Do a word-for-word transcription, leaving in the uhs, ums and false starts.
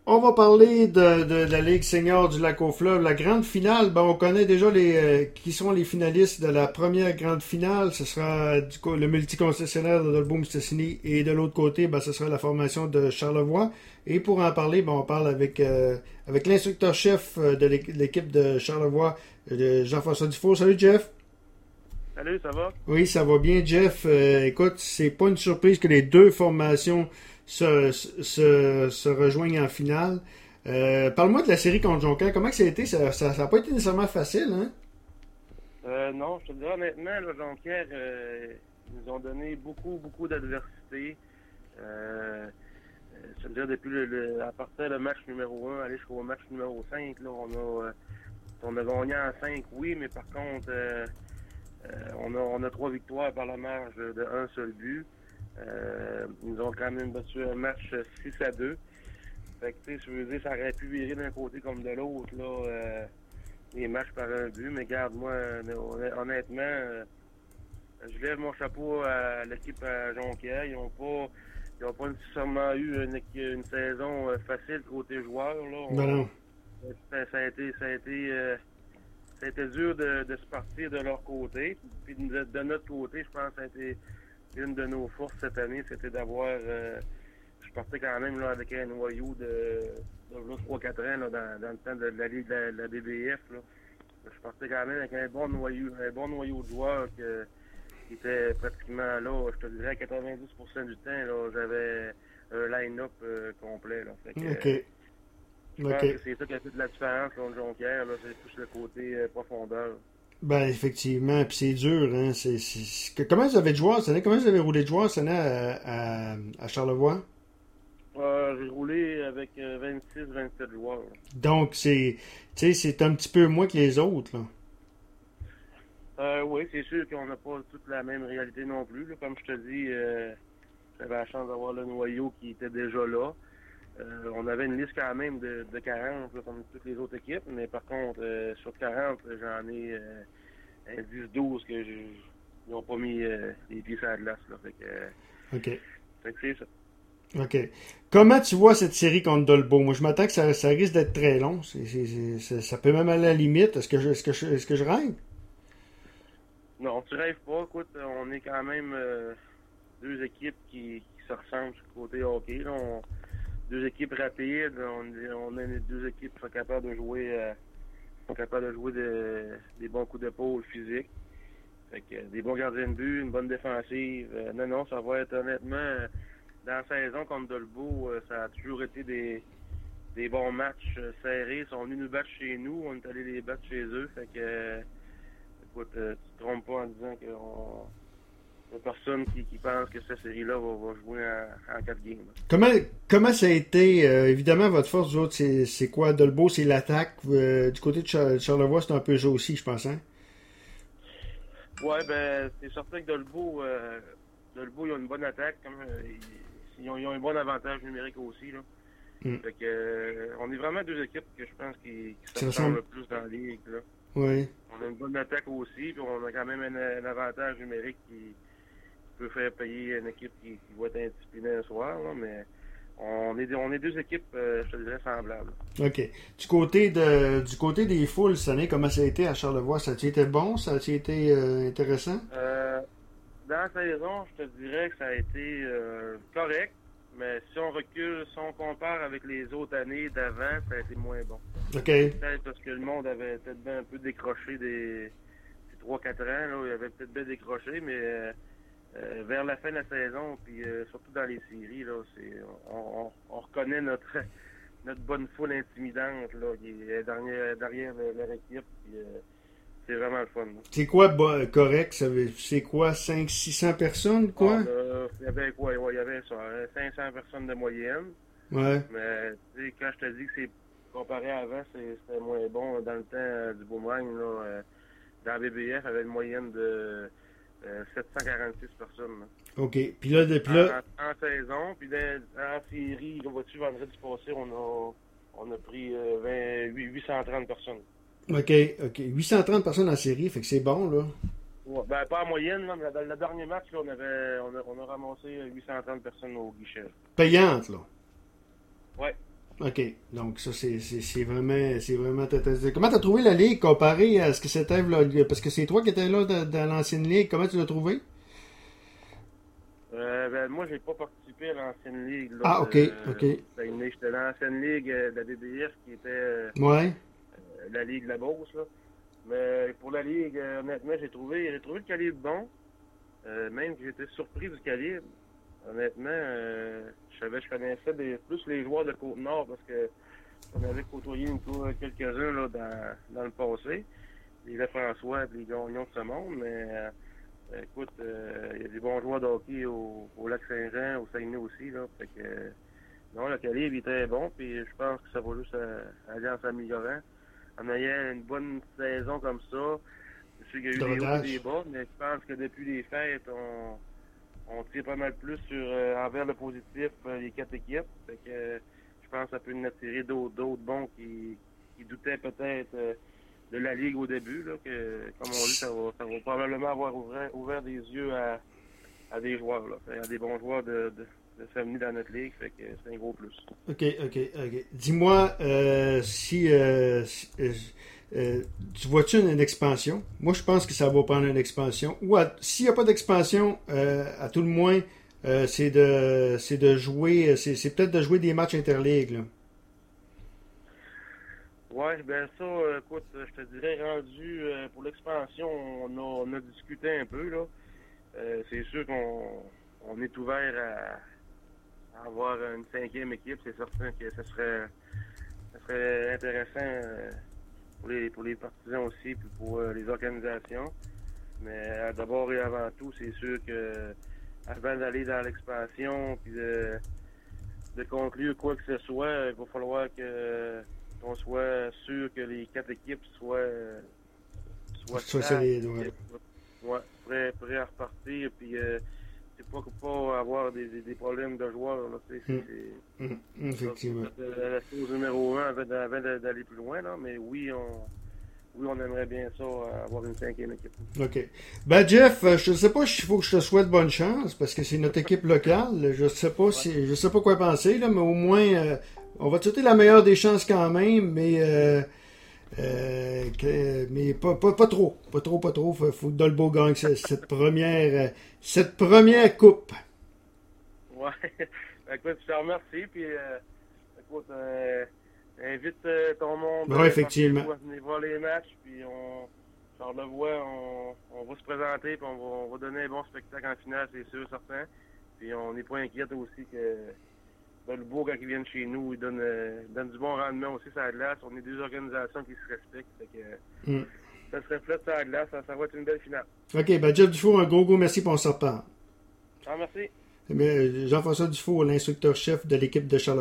On va parler de, de, de la Ligue senior du Lac-aux-Fleuves. La grande finale, ben, on connaît déjà les euh, qui sont les finalistes de la première grande finale. Ce sera du coup, le multiconcessionnaire de Dolbeau-Mistassini et de l'autre côté, ben, ce sera la formation de Charlevoix. Et pour en parler, ben, on parle avec, euh, avec l'instructeur-chef de l'équipe de Charlevoix, de Jean-François Dufour. Salut Jeff! Salut, ça va? Oui, ça va bien, Jeff. Euh, écoute, c'est pas une surprise que les deux formations se, se, se rejoignent en finale. Euh, parle-moi de la série contre Jonquière. Comment que ça a été? Ça n'a ça, ça pas été nécessairement facile, hein? Euh, non, je te dirais honnêtement, là, Jonquière, euh, ils nous ont donné beaucoup, beaucoup d'adversité. Euh, je te dirais depuis le, le, à partir du match numéro un, aller jusqu'au match numéro cinq, là, on a, euh, on a gagné en cinq, oui, mais par contre, euh, euh, on, a, on a trois victoires par la marge de un seul but. Euh, ils nous ont quand même battu un match six à deux. Fait que, tu sais, je veux dire, ça aurait pu virer d'un côté comme de l'autre, là, euh, les matchs par un but. Mais garde, moi, honnêtement, euh, je lève mon chapeau à l'équipe à Jonquière. Ils n'ont pas, ils ont pas nécessairement eu une, une saison facile côté joueurs, là. Ben On, non. ça, ça a été, ça a été, euh, ça a été dur de, de se partir de leur côté. Puis de, de notre côté, je pense que ça a été une de nos forces cette année, c'était d'avoir... Euh, je partais quand même là, avec un noyau de, de trois quatre ans là, dans, dans le temps de la Ligue de la, de la D B F. Là. Je partais quand même avec un bon noyau, un bon noyau de joueurs que, qui était pratiquement là, je te dirais à quatre-vingt-dix pour cent du temps, là, j'avais un line-up euh, complet. Là. Fait que, OK. euh, je pense OK. que c'est ça qui a fait de la différence contre Jonquière, là, c'est plus le côté euh, profondeur. Ben, effectivement. Puis c'est dur, hein? C'est, c'est... Comment vous avez de joueurs cette année? Comment vous avez roulé de joueurs cette année à, à, à Charlevoix? Euh, j'ai roulé avec euh, vingt-six vingt-sept joueurs. Là. Donc, c'est, tu sais, c'est un petit peu moins que les autres, là. Euh, oui, c'est sûr qu'on n'a pas toute la même réalité non plus. Là. Comme je te dis, euh, j'avais la chance d'avoir le noyau qui était déjà là. Euh, on avait une liste quand même de, de quarante, là, comme toutes les autres équipes, mais par contre, euh, sur quarante, j'en ai euh, un dix douze que je, ils n'ont pas mis euh, les pieds sur la glace. Là. Fait que, euh, OK. fait que c'est ça. OK. Comment tu vois cette série contre Dolbeau? Moi, je m'attends que ça, ça risque d'être très long. C'est, c'est, c'est, ça, ça peut même aller à la limite. Est-ce que je, est-ce que je, est-ce que je rêve? Non, tu rêves pas. Écoute, on est quand même euh, deux équipes qui, qui se ressemblent sur le côté hockey. Là. On, deux équipes rapides. On, on a deux équipes qui sont capables de jouer, euh, sont capables de jouer de, des bons coups d'épaule physiques. Fait que, des bons gardiens de but, une bonne défensive. Euh, non, non, ça va être honnêtement, euh, dans la saison contre Dolbeau, euh, ça a toujours été des, des bons matchs euh, serrés. Ils sont venus nous battre chez nous, on est allé les battre chez eux. Fait que, euh, écoute, euh, tu te trompes pas en disant qu'il n'y a personne qui, qui pense que cette série-là va, va jouer en, en quatre games. Comment, comment ça a été? Euh, évidemment, votre force, vous autres, c'est, c'est quoi? Dolbeau, c'est l'attaque. Euh, du côté de Char- Charlevoix, c'est un peu ça aussi, je pense, hein? Ouais, ben, c'est certain que Dolbeau, euh, Dolbeau, ils ont une bonne attaque. Comme, euh, ils, ils, ont, ils ont un bon avantage numérique aussi, là. Mm. Fait que, euh, on est vraiment deux équipes que je pense qui, qui Ça se ressemble. ressemblent le plus dans la ligue, là. Oui. On a une bonne attaque aussi, puis on a quand même un, un avantage numérique qui peut faire payer une équipe qui, qui va être indisciplinée un soir, là, mais on est, on est deux équipes, euh, je te dirais, semblables. OK. Du côté de du côté des foules cette année, comment ça a été à Charlevoix? Ça a-t-il été bon? Ça a-t-il été euh, intéressant? Euh, dans la saison, je te dirais que ça a été euh, correct, mais si on recule, si on compare avec les autres années d'avant, ça a été moins bon. OK. Peut-être parce que le monde avait peut-être bien un peu décroché des, des trois quatre ans, là, il avait peut-être bien décroché, mais euh, euh, vers la fin de la saison, puis euh, surtout dans les séries, là, c'est, on, on, on reconnaît notre notre bonne foule intimidante là, qui est derrière, derrière leur équipe. Puis, euh, c'est vraiment le fun. Là. C'est quoi bah, correct? Ça veut- C'est quoi? cinq six cents personnes, quoi? Ah, là, il y avait quoi? Ouais, il y avait ça, hein, cinq cents personnes de moyenne. Ouais. Mais tu sais, quand je te dis que c'est comparé à avant, c'est, c'était moins bon. Dans le temps euh, du boomerang, là, euh, dans la B B F, il y avait une moyenne de euh, sept cent quarante-six personnes. Là. OK. Puis là, depuis là. En, en, en saison, puis dans, en série, là, vois-tu, vendredi passé, on a, on a pris euh, vingt, huit cent trente personnes. OK, OK. huit cent trente personnes en série, fait que c'est bon, là. Ouais, ben, pas en moyenne, là, mais dans le dernier match, là, on, avait, on, a, on a ramassé huit cent trente personnes au guichet. Payante, là. Ouais. OK. Donc, ça, c'est, c'est, c'est vraiment, c'est vraiment intéressant. Comment tu as trouvé la Ligue comparé à ce que c'était, là, parce que c'est toi qui étais là dans, dans l'ancienne Ligue. Comment tu l'as trouvé? Euh, ben, moi, j'ai pas participé à l'ancienne ligue. Là, Ah, de, OK. OK. ben, j'étais dans l'ancienne ligue euh, de la D B F qui était euh, Ouais. la ligue de la Beauce. Là. Mais pour la ligue, euh, honnêtement, j'ai trouvé, j'ai trouvé le calibre bon. Euh, même que j'étais surpris du calibre. Honnêtement, euh, je savais je connaissais des, plus les joueurs de Côte-Nord parce que j'en avais côtoyé une, quelques-uns là, dans, dans le passé. Les Lefrançois et les Gagnons de ce monde, mais euh, écoute, il euh, y a des bons joueurs de hockey au, au Lac-Saint-Jean, au Saguenay aussi. Là, fait que, euh, non, le calibre il est très bon, puis je pense que ça va juste euh, aller en s'améliorant. En ayant une bonne saison comme ça, je sais qu'il y a eu des hauts et des bas, mais je pense que depuis les fêtes, on, on tire pas mal plus sur euh, envers le positif euh, les quatre équipes. Fait que euh, je pense que ça peut nous attirer d'autres, d'autres bons qui, qui doutaient peut-être euh, de la Ligue au début, là, que comme on dit, ça va, ça va probablement avoir ouvert, ouvert des yeux à, à des joueurs, là, à des bons joueurs de, de, de s'amener dans notre Ligue, fait que c'est un gros plus. OK, OK, OK. Dis-moi euh, si, euh, si euh, euh, tu vois-tu une, une expansion? Moi, je pense que ça va prendre une expansion. Ou à, s'il n'y a pas d'expansion, euh, à tout le moins, euh, c'est de c'est de jouer, c'est, c'est peut-être de jouer des matchs interligues, là. Ouais, ben ça, euh, écoute, je te dirais, rendu euh, pour l'expansion, on a, on a discuté un peu, là. Euh, c'est sûr qu'on on est ouvert à, à avoir une cinquième équipe. C'est certain que ce serait, ça serait intéressant euh, pour les pour les partisans aussi, puis pour euh, les organisations. Mais euh, d'abord et avant tout, c'est sûr que avant d'aller dans l'expansion, puis de, de conclure quoi que ce soit, il va falloir que qu'on soit sûr que les quatre équipes soient, soient Soit stables, solide, ouais. ouais, prêts, prêts à repartir, puis euh, c'est pas pas avoir des, des, des problèmes de joueurs, là, c'est, Mm. c'est, Mm. Effectivement. c'est la, la chose numéro un avant, avant d'aller plus loin, là, mais oui, on oui, on aimerait bien ça, avoir une cinquième équipe. OK. Ben, Jeff, je ne sais pas s'il faut que je te souhaite bonne chance, parce que c'est notre équipe locale. Je sais pas si, je sais pas quoi penser, là, mais au moins, euh, on va te souhaiter la meilleure des chances quand même, mais, euh, euh, que, mais pas, pas, pas trop. Pas trop, pas trop. Faut, faut que Dolbeau gagne cette, cette première, cette première coupe. Ouais. Écoute, je te remercie, puis, euh, écoute, euh, invite euh, ton monde ouais, effectivement. à venir voir les matchs, puis on, genre le voit, on, on va se présenter, puis on va, on va donner un bon spectacle en finale, c'est sûr, certain. Puis on n'est pas inquiète aussi que ben, le beau, quand ils viennent chez nous, ils donnent, euh, donnent du bon rendement aussi sur la glace. On est deux organisations qui se respectent, fait que mm. ça se reflète sur la glace, ça, ça va être une belle finale. OK, ben Jeff Dufour, un gros, gros merci pour on se reparle. Ah, merci. Jean-François Dufour, l'instructeur-chef de l'équipe de Charleroi.